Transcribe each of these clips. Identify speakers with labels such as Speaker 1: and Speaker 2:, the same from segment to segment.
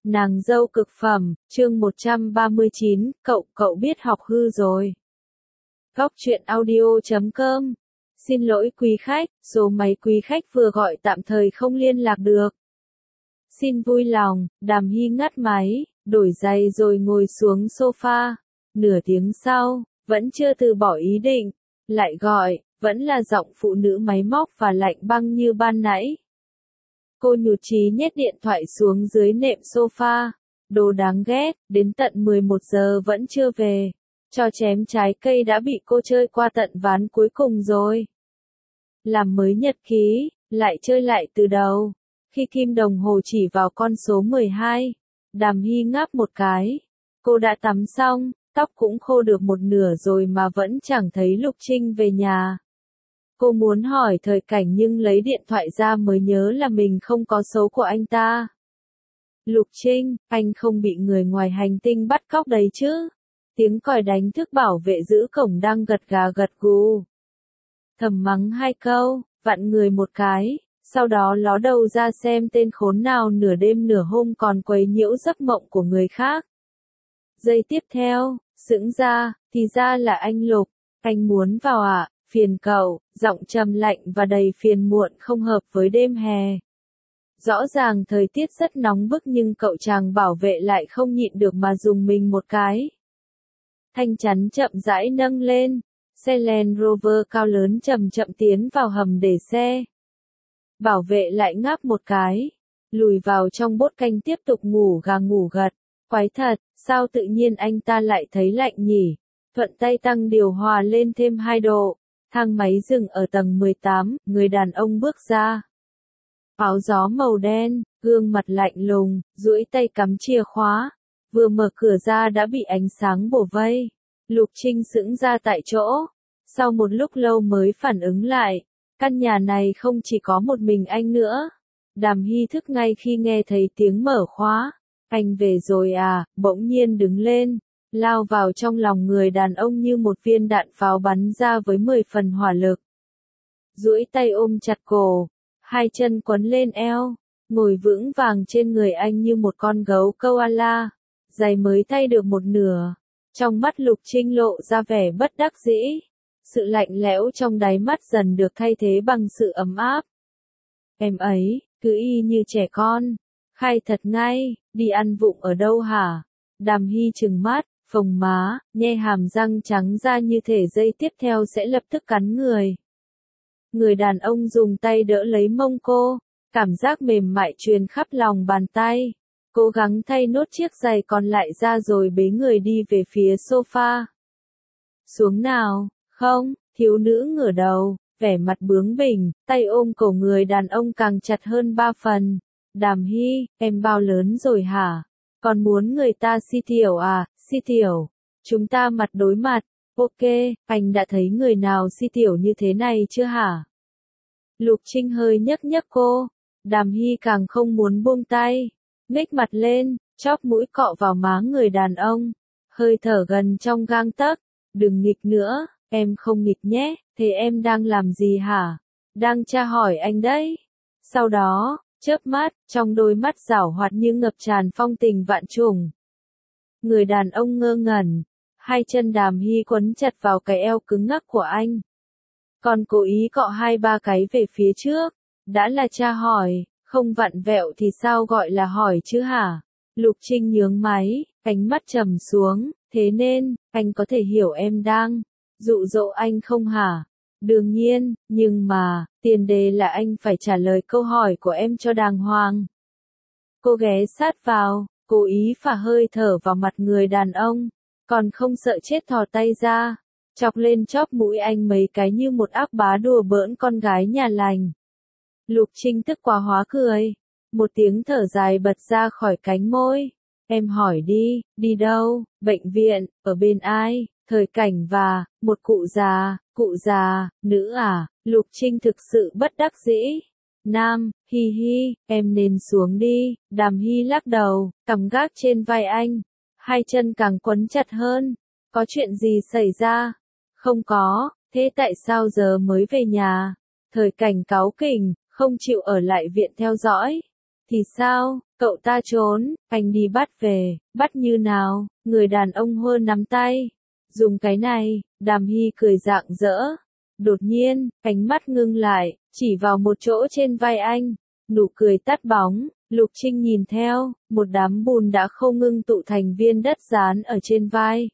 Speaker 1: Nàng dâu cực phẩm, chương 139, cậu biết học hư rồi. Góc truyện audio.com. Xin lỗi quý khách, số máy quý khách vừa gọi tạm thời không liên lạc được. Xin vui lòng, Đàm Hy ngắt máy, đổi giày rồi ngồi xuống sofa. Nửa tiếng sau, vẫn chưa từ bỏ ý định, lại gọi, vẫn là giọng phụ nữ máy móc và lạnh băng như ban nãy. Cô nhụt chí nhét điện thoại xuống dưới nệm sofa. Đồ đáng ghét, đến tận 11 giờ vẫn chưa về. Trò chém trái cây đã bị cô chơi qua tận ván cuối cùng rồi. Làm mới nhật ký, lại chơi lại từ đầu. Khi kim đồng hồ chỉ vào con số 12, Đàm Hy ngáp một cái. Cô đã tắm xong, tóc cũng khô được một nửa rồi mà vẫn chẳng thấy Lục Trinh về nhà. Cô muốn hỏi Thời Cảnh nhưng lấy điện thoại ra mới nhớ là mình không có số của anh ta. Lục Trinh, anh không bị người ngoài hành tinh bắt cóc đấy chứ? Tiếng còi đánh thức bảo vệ giữ cổng đang gật gà gật gù. Thầm mắng hai câu, vặn người một cái, sau đó ló đầu ra xem tên khốn nào nửa đêm nửa hôm còn quấy nhiễu giấc mộng của người khác. Giây tiếp theo, sững ra, thì ra là anh Lục. Anh muốn vào ạ? Phiền cậu, giọng trầm lạnh và đầy phiền muộn không hợp với đêm hè. Rõ ràng thời tiết rất nóng bức nhưng cậu chàng bảo vệ lại không nhịn được mà dùng mình một cái. Thanh chắn chậm rãi nâng lên, xe Land Rover cao lớn chậm chậm tiến vào hầm để xe. Bảo vệ lại ngáp một cái, lùi vào trong bốt canh tiếp tục ngủ gà ngủ gật. Quái thật, sao tự nhiên anh ta lại thấy lạnh nhỉ? Thuận tay tăng điều hòa lên thêm 2 độ. Thang máy dừng ở tầng 18, người đàn ông bước ra. Áo gió màu đen, gương mặt lạnh lùng, duỗi tay cắm chìa khóa. Vừa mở cửa ra đã bị ánh sáng bổ vây. Lục Trinh sững ra tại chỗ. Sau một lúc lâu mới phản ứng lại. Căn nhà này không chỉ có một mình anh nữa. Đàm Hy thức ngay khi nghe thấy tiếng mở khóa. Anh về rồi à? Bỗng nhiên đứng lên. Lao vào trong lòng người đàn ông như một viên đạn pháo bắn ra với 10 phần hỏa lực. Duỗi tay ôm chặt cổ, hai chân quấn lên eo, ngồi vững vàng trên người anh như một con gấu koala. Giày mới thay được một nửa. Trong mắt Lục Trinh lộ ra vẻ bất đắc dĩ. Sự lạnh lẽo trong đáy mắt dần được thay thế bằng sự ấm áp. Em ấy, cứ y như trẻ con. Khai thật ngay, đi ăn vụng ở đâu hả? Đàm Hy trừng mắt, phồng má, nhe hàm răng trắng ra như thể giây tiếp theo sẽ lập tức cắn người. Người đàn ông dùng tay đỡ lấy mông cô, cảm giác mềm mại truyền khắp lòng bàn tay. Cố gắng thay nốt chiếc giày còn lại ra rồi bế người đi về phía sofa. Xuống nào, không, thiếu nữ ngửa đầu, vẻ mặt bướng bỉnh, tay ôm cổ người đàn ông càng chặt hơn 3 phần. Đàm Hy, em bao lớn rồi hả? Còn muốn người ta si tiểu à? Si tiểu. Chúng ta mặt đối mặt. Ok, anh đã thấy người nào si tiểu như thế này chưa hả? Lục Trinh hơi nhấc nhấc cô. Đàm Hy càng không muốn buông tay. Nhếch mặt lên, chóp mũi cọ vào má người đàn ông. Hơi thở gần trong gang tấc. Đừng nghịch nữa, em không nghịch nhé. Thế em đang làm gì hả? Đang tra hỏi anh đấy. Sau đó, chớp mắt, trong đôi mắt giảo hoạt như ngập tràn phong tình vạn trùng. Người đàn ông ngơ ngẩn, hai chân Đàm Hy quấn chặt vào cái eo cứng ngắc của anh. Còn cố ý cọ 2-3 cái về phía trước. Đã là tra hỏi, không vặn vẹo thì sao gọi là hỏi chứ hả? Lục Trinh nhướng máy, ánh mắt trầm xuống, thế nên, anh có thể hiểu em đang dụ dỗ anh không hả? Đương nhiên, nhưng mà, tiền đề là anh phải trả lời câu hỏi của em cho đàng hoàng. Cô ghé sát vào, cố ý phả hơi thở vào mặt người đàn ông, còn không sợ chết thò tay ra, chọc lên chóp mũi anh mấy cái như một ác bá đùa bỡn con gái nhà lành. Lục Trinh tức quá hóa cười, một tiếng thở dài bật ra khỏi cánh môi. Em hỏi đi, đi đâu? Bệnh viện, ở bên ai? Thời Cảnh và một cụ già, nữ à? Lục Trinh thực sự bất đắc dĩ. Nam, hi hi, em nên xuống đi. Đàm Hy lắc đầu, cằm gác trên vai anh, hai chân càng quấn chặt hơn. Có chuyện gì xảy ra? Không có, thế tại sao giờ mới về nhà? Thời Cảnh cáu kỉnh, không chịu ở lại viện theo dõi. Thì sao, Cậu ta trốn, anh đi bắt về, bắt như nào? Người đàn ông hơ nắm tay. Dùng cái này, Đàm Hy cười rạng rỡ. Đột nhiên, ánh mắt ngưng lại, chỉ vào một chỗ trên vai anh. Nụ cười tắt bóng, Lục Trinh nhìn theo, một đám bùn đã khô ngưng tụ thành viên đất dán ở trên vai.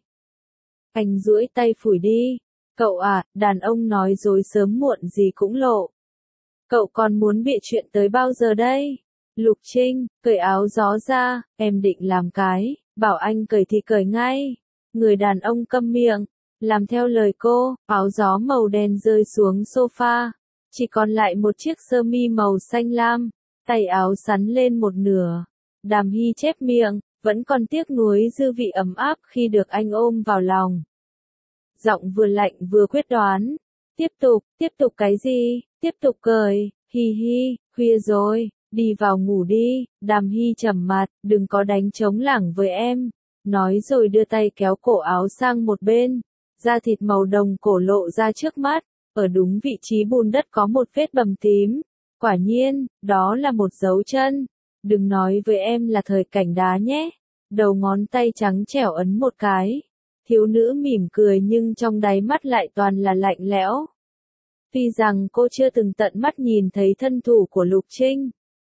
Speaker 1: Anh duỗi tay phủi đi. Cậu à, đàn ông nói dối sớm muộn gì cũng lộ. Cậu còn muốn bịa chuyện tới bao giờ đây? Lục Trinh, cởi áo gió ra, em định làm cái, bảo anh cởi thì cởi ngay. Người đàn ông câm miệng, làm theo lời cô, áo gió màu đen rơi xuống sofa. Chỉ còn lại một chiếc sơ mi màu xanh lam, tay áo sắn lên một nửa. Đàm Hy chép miệng, vẫn còn tiếc nuối dư vị ấm áp khi được anh ôm vào lòng. Giọng vừa lạnh vừa quyết đoán. Tiếp tục cái gì, tiếp tục cười, hi hi, khuya rồi, đi vào ngủ đi. Đàm Hy trầm mặt, đừng có đánh trống lảng với em. Nói rồi đưa tay kéo cổ áo sang một bên. Da thịt màu đồng cổ lộ ra trước mắt, ở đúng vị trí bùn đất có một vết bầm tím. Quả nhiên, đó là một dấu chân. Đừng nói với em là thời cảnh đá nhé. Đầu ngón tay trắng trẻo ấn một cái. Thiếu nữ mỉm cười nhưng trong đáy mắt lại toàn là lạnh lẽo. Tuy rằng cô chưa từng tận mắt nhìn thấy thân thủ của Lục Trinh,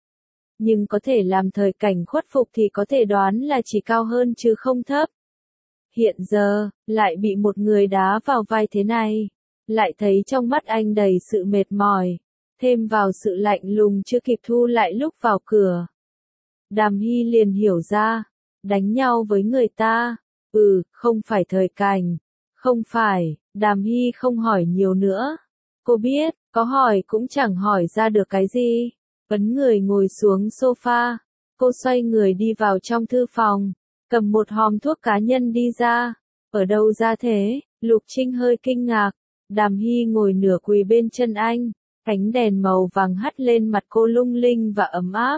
Speaker 1: nhưng có thể làm thời cảnh khuất phục thì có thể đoán là chỉ cao hơn chứ không thấp. Hiện giờ, lại bị một người đá vào vai thế này, lại thấy trong mắt anh đầy sự mệt mỏi, thêm vào sự lạnh lùng chưa kịp thu lại lúc vào cửa. Đàm Hy liền hiểu ra, đánh nhau với người ta, không phải thời cảnh, không phải. Đàm Hy không hỏi nhiều nữa. Cô biết, có hỏi cũng chẳng hỏi ra được cái gì. Ấn người ngồi xuống sofa, cô xoay người đi vào trong thư phòng, cầm một hòm thuốc cá nhân đi ra. Ở đâu ra thế? Lục Trinh hơi kinh ngạc. Đàm Hy ngồi nửa quỳ bên chân anh, ánh đèn màu vàng hắt lên mặt cô lung linh và ấm áp.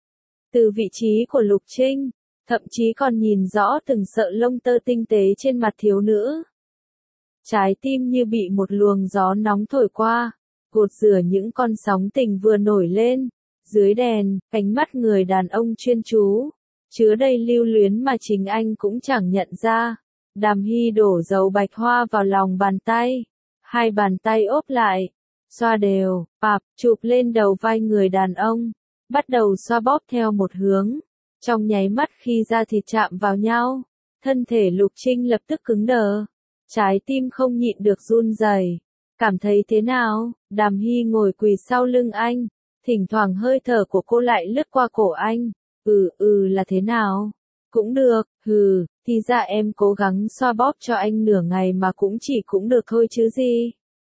Speaker 1: Từ vị trí của Lục Trinh, thậm chí còn nhìn rõ từng sợi lông tơ tinh tế trên mặt thiếu nữ. Trái tim như bị một luồng gió nóng thổi qua, gột rửa những con sóng tình vừa nổi lên. Dưới đèn, ánh mắt người đàn ông chuyên chú, chứa đầy lưu luyến mà chính anh cũng chẳng nhận ra. Đàm Hy đổ dầu bạch hoa vào lòng bàn tay, hai bàn tay ốp lại, xoa đều, chụp lên đầu vai người đàn ông, bắt đầu xoa bóp theo một hướng. Trong nháy mắt khi da thịt chạm vào nhau, thân thể Lục Trinh lập tức cứng đờ, trái tim không nhịn được run rẩy. Cảm thấy thế nào? Đàm Hy ngồi quỳ sau lưng anh, thỉnh thoảng hơi thở của cô lại lướt qua cổ anh. Là thế nào? Cũng được, thì ra em cố gắng xoa bóp cho anh nửa ngày mà cũng được thôi chứ gì.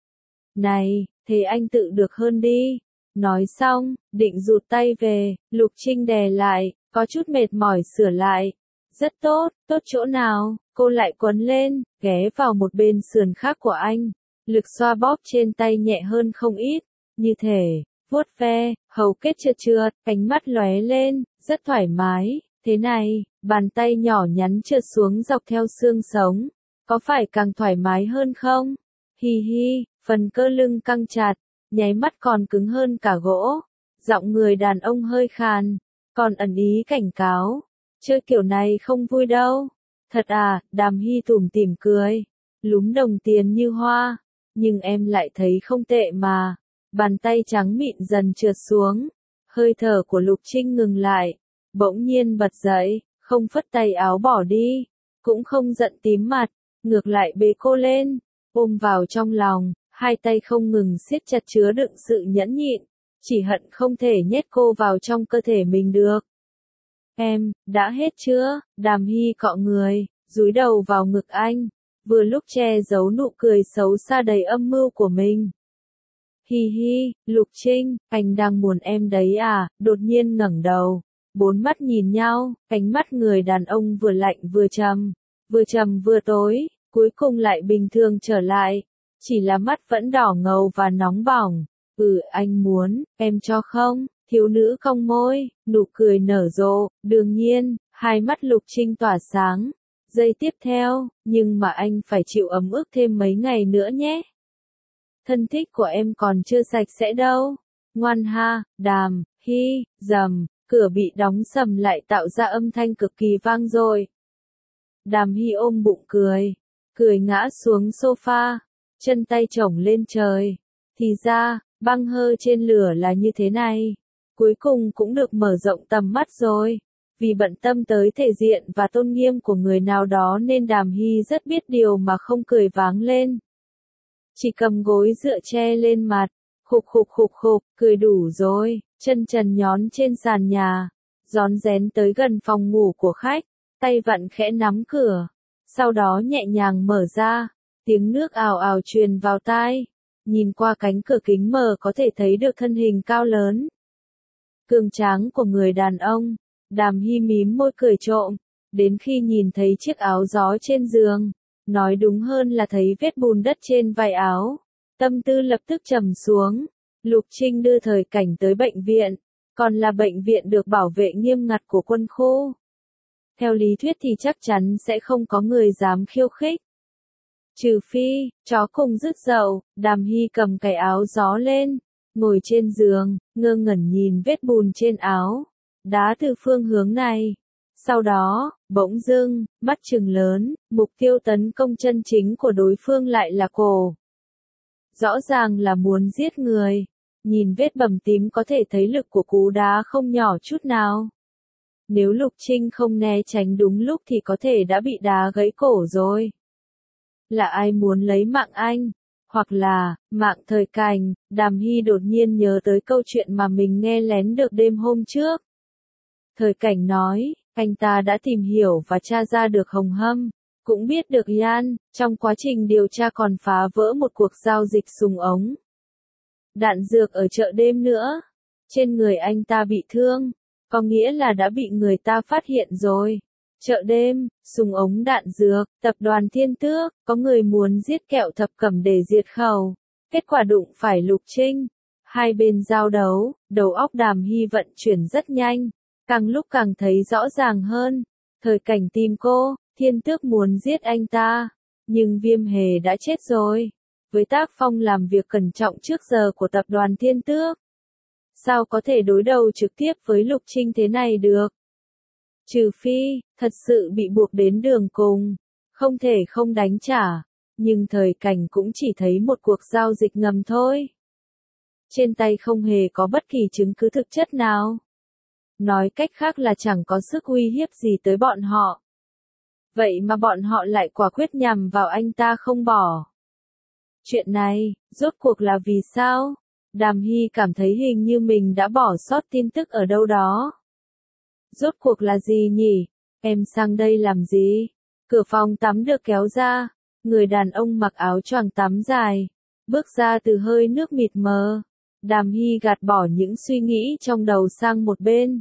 Speaker 1: Này, thế anh tự được hơn đi. Nói xong, định rụt tay về, Lục Trinh đè lại, có chút mệt mỏi sửa lại. Rất tốt, tốt chỗ nào? Cô lại quấn lên, ghé vào một bên sườn khác của anh. Lực xoa bóp trên tay nhẹ hơn không ít, như thể vuốt ve, hầu kết trượt, ánh mắt lóe lên, rất thoải mái. Thế này, bàn tay nhỏ nhắn trượt xuống dọc theo xương sống, có phải càng thoải mái hơn không? Hi hi, phần cơ lưng căng chặt, nháy mắt còn cứng hơn cả gỗ. Giọng người đàn ông hơi khàn, còn ẩn ý cảnh cáo. Chơi kiểu này không vui đâu. Thật à? Đàm Hy tủm tỉm cười, lúm đồng tiền như hoa. Nhưng em lại thấy không tệ mà. Bàn tay trắng mịn dần trượt xuống. Hơi thở của Lục Trinh ngừng lại. Bỗng nhiên bật dậy, không phất tay áo bỏ đi. Cũng không giận tím mặt, ngược lại bế cô lên, ôm vào trong lòng, hai tay không ngừng siết chặt chứa đựng sự nhẫn nhịn. Chỉ hận không thể nhét cô vào trong cơ thể mình được. Em, đã hết chưa? Đàm Hy cọ người, dúi đầu vào ngực anh, vừa lúc che giấu nụ cười xấu xa đầy âm mưu của mình. Hi hi, Lục Trinh, anh đang muốn em đấy à? Đột nhiên ngẩng đầu, bốn mắt nhìn nhau, ánh mắt người đàn ông vừa lạnh vừa trầm vừa tối, cuối cùng lại bình thường trở lại. Chỉ là mắt vẫn đỏ ngầu và nóng bỏng. Anh muốn, em cho không? Thiếu nữ cong môi, nụ cười nở rộ, đương nhiên, hai mắt Lục Trinh tỏa sáng. Giây tiếp theo, nhưng mà anh phải chịu ấm ức thêm mấy ngày nữa nhé. Thân thích của em còn chưa sạch sẽ đâu. Ngoan ha, Đàm Hy, cửa bị đóng sầm lại tạo ra âm thanh cực kỳ vang dội. Đàm Hy ôm bụng cười ngã xuống sofa, chân tay chổng lên trời. Thì ra, băng hơ trên lửa là như thế này. Cuối cùng cũng được mở rộng tầm mắt rồi. Vì bận tâm tới thể diện và tôn nghiêm của người nào đó nên Đàm Hy rất biết điều mà không cười váng lên. Chỉ cầm gối dựa che lên mặt, khục, cười đủ rồi, chân trần nhón trên sàn nhà, rón rén tới gần phòng ngủ của khách, tay vặn khẽ nắm cửa, sau đó nhẹ nhàng mở ra, tiếng nước ào ào truyền vào tai, nhìn qua cánh cửa kính mờ có thể thấy được thân hình cao lớn, cường tráng của người đàn ông. Đàm Hy mím môi cười trộm, đến khi nhìn thấy chiếc áo gió trên giường, nói đúng hơn là thấy vết bùn đất trên vai áo, tâm tư lập tức trầm xuống. Lục Trinh đưa Thời Cảnh tới bệnh viện, còn là bệnh viện được bảo vệ nghiêm ngặt của quân khu. Theo lý thuyết thì chắc chắn sẽ không có người dám khiêu khích. Trừ phi, chó cùng rứt dậu, Đàm Hy cầm cái áo gió lên, ngồi trên giường, ngơ ngẩn nhìn vết bùn trên áo, đá từ phương hướng này. Sau đó, bỗng dưng, mắt trừng lớn, mục tiêu tấn công chân chính của đối phương lại là cổ. Rõ ràng là muốn giết người. Nhìn vết bầm tím có thể thấy lực của cú đá không nhỏ chút nào. Nếu Lục Trinh không né tránh đúng lúc thì có thể đã bị đá gãy cổ rồi. Là ai muốn lấy mạng anh? Hoặc là, mạng Thời Cảnh? Đàm Hy đột nhiên nhớ tới câu chuyện mà mình nghe lén được đêm hôm trước. Thời Cảnh nói, anh ta đã tìm hiểu và tra ra được Hồng Hâm, cũng biết được Yan, trong quá trình điều tra còn phá vỡ một cuộc giao dịch súng ống. Đạn dược ở chợ đêm nữa. Trên người anh ta bị thương, có nghĩa là đã bị người ta phát hiện rồi. Chợ đêm, súng ống đạn dược, tập đoàn Thiên Tước, có người muốn giết Kẹo Thập Cẩm để diệt khẩu. Kết quả đụng phải Lục Trinh. Hai bên giao đấu, đầu óc Đàm Hy vận chuyển rất nhanh, càng lúc càng thấy rõ ràng hơn. Thời Cảnh tìm cô, Thiên Tước muốn giết anh ta, nhưng Viêm Hề đã chết rồi. Với tác phong làm việc cẩn trọng trước giờ của tập đoàn Thiên Tước, sao có thể đối đầu trực tiếp với Lục Trinh thế này được? Trừ phi, thật sự bị buộc đến đường cùng, không thể không đánh trả, nhưng Thời Cảnh cũng chỉ thấy một cuộc giao dịch ngầm thôi. Trên tay không hề có bất kỳ chứng cứ thực chất nào. Nói cách khác là chẳng có sức uy hiếp gì tới bọn họ. Vậy mà bọn họ lại quả quyết nhằm vào anh ta không bỏ. Chuyện này, rốt cuộc là vì sao? Đàm Hy cảm thấy hình như mình đã bỏ sót tin tức ở đâu đó. Rốt cuộc là gì nhỉ? Em sang đây làm gì? Cửa phòng tắm được kéo ra, người đàn ông mặc áo choàng tắm dài, bước ra từ hơi nước mịt mờ. Đàm Hy gạt bỏ những suy nghĩ trong đầu sang một bên.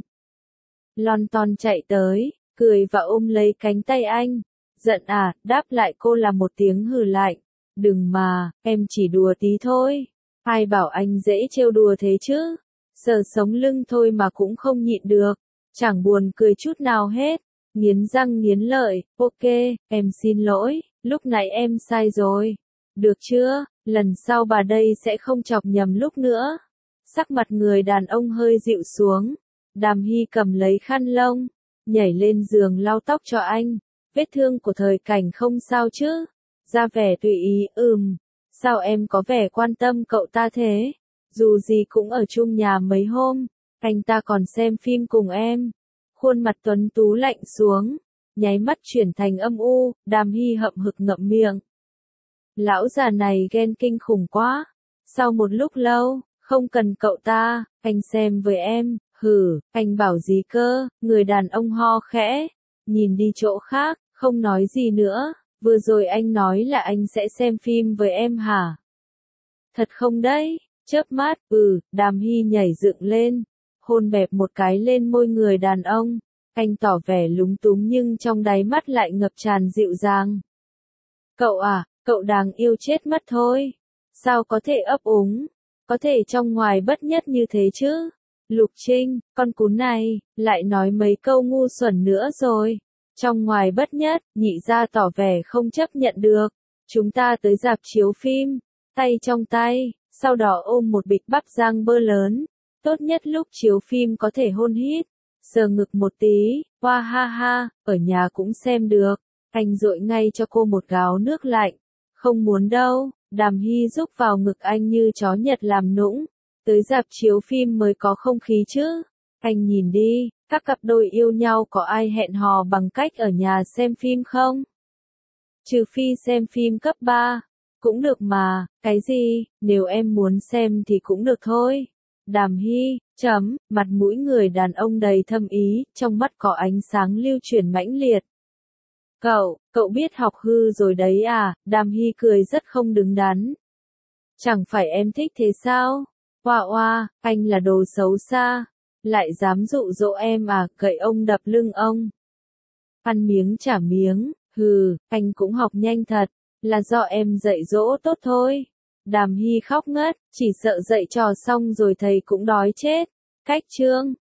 Speaker 1: Lon ton chạy tới, cười và ôm lấy cánh tay anh. Giận à, đáp lại cô là một tiếng hừ lạnh. Đừng mà, em chỉ đùa tí thôi. Ai bảo anh dễ trêu đùa thế chứ? Sờ sống lưng thôi mà cũng không nhịn được. Chẳng buồn cười chút nào hết. Nghiến răng nghiến lợi, ok, em xin lỗi, lúc nãy em sai rồi. Được chưa, lần sau bà đây sẽ không chọc nhầm lúc nữa. Sắc mặt người đàn ông hơi dịu xuống. Đàm Hy cầm lấy khăn lông, nhảy lên giường lau tóc cho anh. Vết thương của Thời Cảnh không sao chứ? Ra vẻ tùy ý, sao em có vẻ quan tâm cậu ta thế? Dù gì cũng ở chung nhà mấy hôm, anh ta còn xem phim cùng em. Khuôn mặt tuấn tú lạnh xuống, nháy mắt chuyển thành âm u, Đàm Hy hậm hực ngậm miệng. Lão già này ghen kinh khủng quá. Sau một lúc lâu, không cần cậu ta, anh xem với em. Hử, anh bảo gì cơ? Người đàn ông ho khẽ, nhìn đi chỗ khác, không nói gì nữa. Vừa rồi anh nói là anh sẽ xem phim với em hả? Thật không đấy? Chớp mắt, Đàm Hy nhảy dựng lên, hôn bẹp một cái lên môi người đàn ông. Anh tỏ vẻ lúng túng nhưng trong đáy mắt lại ngập tràn dịu dàng. Cậu à, cậu đáng yêu chết mất thôi. Sao có thể ấp úng, có thể trong ngoài bất nhất như thế chứ? Lục Trinh, con cún này, lại nói mấy câu ngu xuẩn nữa rồi. Trong ngoài bất nhất, nhị gia tỏ vẻ không chấp nhận được. Chúng ta tới rạp chiếu phim, tay trong tay, sau đó ôm một bịch bắp rang bơ lớn. Tốt nhất lúc chiếu phim có thể hôn hít. Sờ ngực một tí, hoa ha ha, ở nhà cũng xem được. Anh dội ngay cho cô một gáo nước lạnh. Không muốn đâu, Đàm Hy rúc vào ngực anh như chó Nhật làm nũng. Tới rạp chiếu phim mới có không khí chứ. Anh nhìn đi, các cặp đôi yêu nhau có ai hẹn hò bằng cách ở nhà xem phim không? Trừ phi xem phim cấp 3. Cũng được mà, cái gì, nếu em muốn xem thì cũng được thôi. Đàm Hy, mặt mũi người đàn ông đầy thâm ý, trong mắt có ánh sáng lưu chuyển mãnh liệt. Cậu biết học hư rồi đấy à, Đàm Hy cười rất không đứng đắn. Chẳng phải em thích thế sao? Oa, anh là đồ xấu xa. Lại dám dụ dỗ em à, cậy ông đập lưng ông. Ăn miếng trả miếng, anh cũng học nhanh thật, là do em dạy dỗ tốt thôi. Đàm Hy khóc ngất, chỉ sợ dạy trò xong rồi thầy cũng đói chết. Cách chương